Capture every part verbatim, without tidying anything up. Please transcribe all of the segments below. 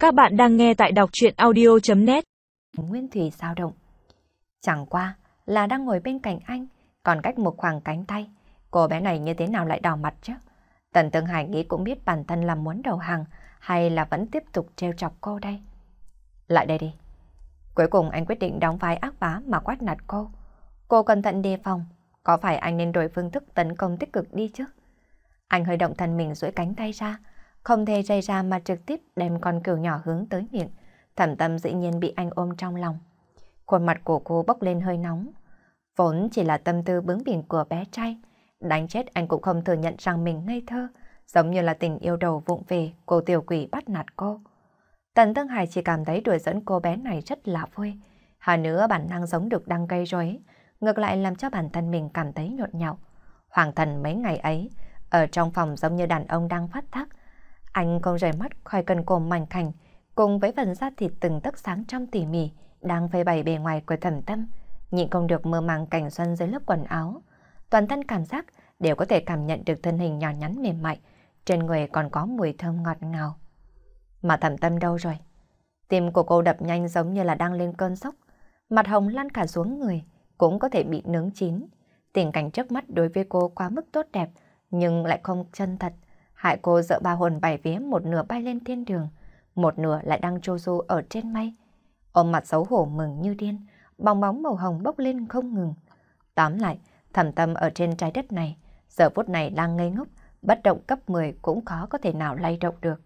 Các bạn đang nghe tại đọc truyện audio chấm net. Nguyên Thủy dao động. Chẳng qua là đang ngồi bên cạnh anh, còn cách một khoảng cánh tay. Cô bé này như thế nào lại đỏ mặt chứ? Tần Tương Hải nghĩ cũng biết bản thân là muốn đầu hàng hay là vẫn tiếp tục trêu chọc cô đây. Lại đây đi. Cuối cùng anh quyết định đóng vai ác bá mà quát nạt cô. Cô cẩn thận đề phòng. Có phải anh nên đổi phương thức tấn công tích cực đi chứ? Anh hơi động thân mình duỗi cánh tay ra, không thể dây ra mà trực tiếp đem con cừu nhỏ hướng tới miệng. Thẩm Tâm dĩ nhiên bị anh ôm trong lòng. Khuôn mặt của cô bốc lên hơi nóng. Vốn chỉ là tâm tư bướng bỉnh của bé trai. Đánh chết anh cũng không thừa nhận rằng mình ngây thơ, giống như là tình yêu đầu vụng về cô tiểu quỷ bắt nạt cô. Tần Tương Hải chỉ cảm thấy đùa dẫn cô bé này rất là vui. Hơn nữa bản năng giống được đang gây rối, ngược lại làm cho bản thân mình cảm thấy nhộn nhạo. Hoàng thần mấy ngày ấy, ở trong phòng giống như đàn ông đang phát thác. Anh không rời mắt khỏi cần cổ mảnh khảnh, cùng với phần da thịt từng tấc sáng trong tỉ mỉ, đang phơi bày bề ngoài của Thẩm Tâm, nhịn không được mơ màng cảnh xuân dưới lớp quần áo. Toàn thân cảm giác đều có thể cảm nhận được thân hình nhỏ nhắn mềm mại, trên người còn có mùi thơm ngọt ngào. Mà Thẩm Tâm đâu rồi? Tim của cô đập nhanh giống như là đang lên cơn sốc, mặt hồng lan cả xuống người, cũng có thể bị nướng chín. Tình cảnh trước mắt đối với cô quá mức tốt đẹp, nhưng lại không chân thật, hại cô sợ ba hồn bảy vía, một nửa bay lên thiên đường, một nửa lại đang trôi du ở trên mây. Ôm mặt xấu hổ mừng như điên, bong bóng màu hồng bốc lên không ngừng. Tóm lại, Thẩm Tâm ở trên trái đất này, giờ phút này đang ngây ngốc, bất động cấp mười cũng khó có thể nào lay động được.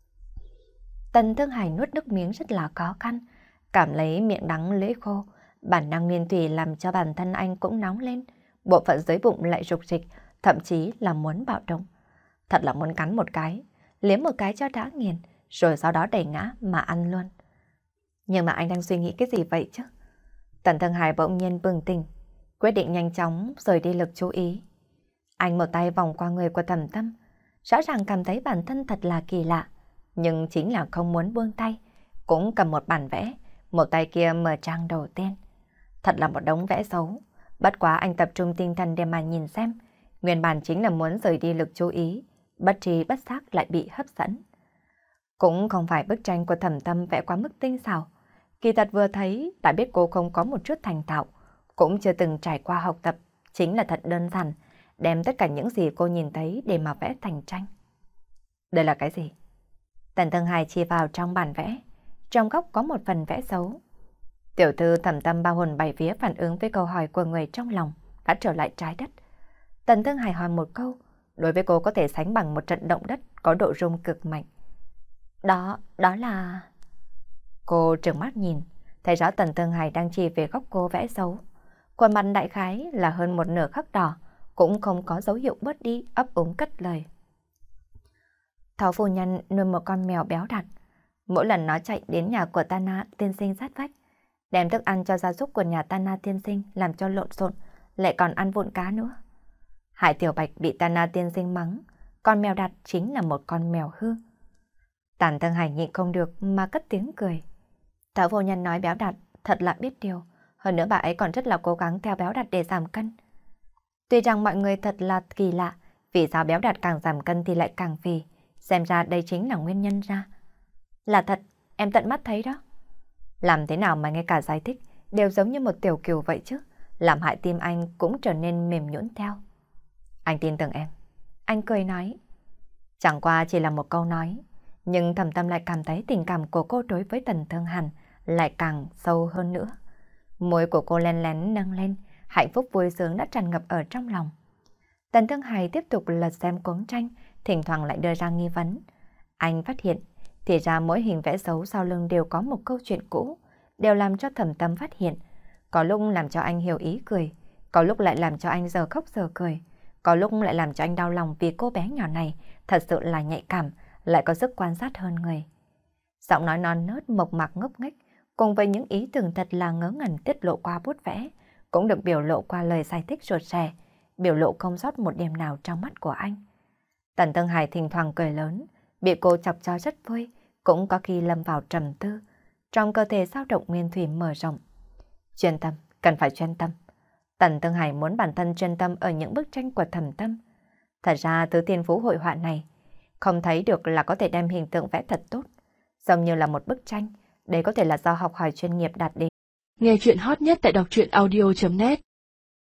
Tần Tương Hải nuốt nước miếng rất là khó khăn, cảm lấy miệng đắng lưỡi khô, bản năng nguyên thủy làm cho bản thân anh cũng nóng lên, bộ phận dưới bụng lại rục rịch, thậm chí là muốn bạo động. Thật là muốn cắn một cái, liếm một cái cho đã nghiền, rồi sau đó đẩy ngã mà ăn luôn. Nhưng mà anh đang suy nghĩ cái gì vậy chứ? Tần Tương Hải bỗng nhiên bừng tỉnh, quyết định nhanh chóng rời đi lực chú ý. Anh một tay vòng qua người của Thẩm Tâm, rõ ràng cảm thấy bản thân thật là kỳ lạ, nhưng chính là không muốn buông tay, cũng cầm một bản vẽ, một tay kia mở trang đầu tiên. Thật là một đống vẽ xấu, bất quá anh tập trung tinh thần để mà nhìn xem, nguyên bản chính là muốn rời đi lực chú ý, bất tri bất giác lại bị hấp dẫn. Cũng không phải bức tranh của Thẩm Tâm vẽ quá mức tinh xảo, kỳ thật vừa thấy đã biết cô không có một chút thành thạo, cũng chưa từng trải qua học tập, chính là thật đơn giản, đem tất cả những gì cô nhìn thấy để mà vẽ thành tranh. Đây là cái gì? Tần Tương Hải chỉ vào trong bản vẽ, trong góc có một phần vẽ xấu. Tiểu thư Thẩm Tâm ba hồn bảy vía phản ứng với câu hỏi của người trong lòng, đã trở lại trái đất. Tần Tương Hải hỏi một câu, đối với cô có thể sánh bằng một trận động đất có độ rung cực mạnh. Đó, đó là... Cô trừng mắt nhìn, thấy rõ Tần Tương Hải đang chỉ về góc cô vẽ xấu. Khuôn mặt đại khái là hơn một nửa khắc đỏ, cũng không có dấu hiệu bớt đi, ấp úng cất lời. Thảo phu nhân nuôi một con mèo béo đặc. Mỗi lần nó chạy đến nhà của Tana tiên sinh sát vách, đem thức ăn cho gia súc của nhà Tana tiên sinh làm cho lộn xộn, lại còn ăn vụn cá nữa. Hải Tiểu Bạch bị Tana tiên sinh mắng, con mèo đặt chính là một con mèo hư. Tản Tương Hải nhịn không được mà cất tiếng cười. Thảo phu nhân nói béo đặt thật là biết điều, hơn nữa bà ấy còn rất là cố gắng theo béo đặt để giảm cân. Tuy rằng mọi người thật là kỳ lạ, vì sao béo đặt càng giảm cân thì lại càng phì, xem ra đây chính là nguyên nhân ra. Là thật, em tận mắt thấy đó. Làm thế nào mà ngay cả giải thích đều giống như một tiểu kiều vậy chứ, làm hại tim anh cũng trở nên mềm nhũn theo. Anh tin tưởng em. Anh cười nói. Chẳng qua chỉ là một câu nói, nhưng Thẩm Tâm lại cảm thấy tình cảm của cô đối với Tần Thương Hàn lại càng sâu hơn nữa. Môi của cô len lén nâng lên, hạnh phúc vui sướng đã tràn ngập ở trong lòng. Tần Thương Hải tiếp tục lật xem cuốn tranh, thỉnh thoảng lại đưa ra nghi vấn. Anh phát hiện, thì ra mỗi hình vẽ xấu sau lưng đều có một câu chuyện cũ, đều làm cho Thẩm Tâm phát hiện. Có lúc làm cho anh hiểu ý cười, có lúc lại làm cho anh giờ khóc giờ cười, có lúc lại làm cho anh đau lòng vì cô bé nhỏ này thật sự là nhạy cảm, lại có sức quan sát hơn người. Giọng nói non nớt mộc mạc ngốc nghếch, cùng với những ý tưởng thật là ngớ ngẩn tiết lộ qua bút vẽ, cũng được biểu lộ qua lời giải thích ruột rè, biểu lộ không sót một điểm nào trong mắt của anh. Tần Tương Hải thỉnh thoảng cười lớn, bị cô chọc cho rất vui, cũng có khi lâm vào trầm tư, trong cơ thể dao động nguyên thủy mở rộng. Chuyên tâm, cần phải chuyên tâm. Tần Tương Hải muốn bản thân chuyên tâm ở những bức tranh của Thẩm Tâm. Thật ra thứ thiên phú hội họa này, không thấy được là có thể đem hình tượng vẽ thật tốt. giống như là một bức tranh. Đây có thể là do học hỏi chuyên nghiệp đạt đến. Nghe chuyện hot nhất tại đọc truyện audio chấm net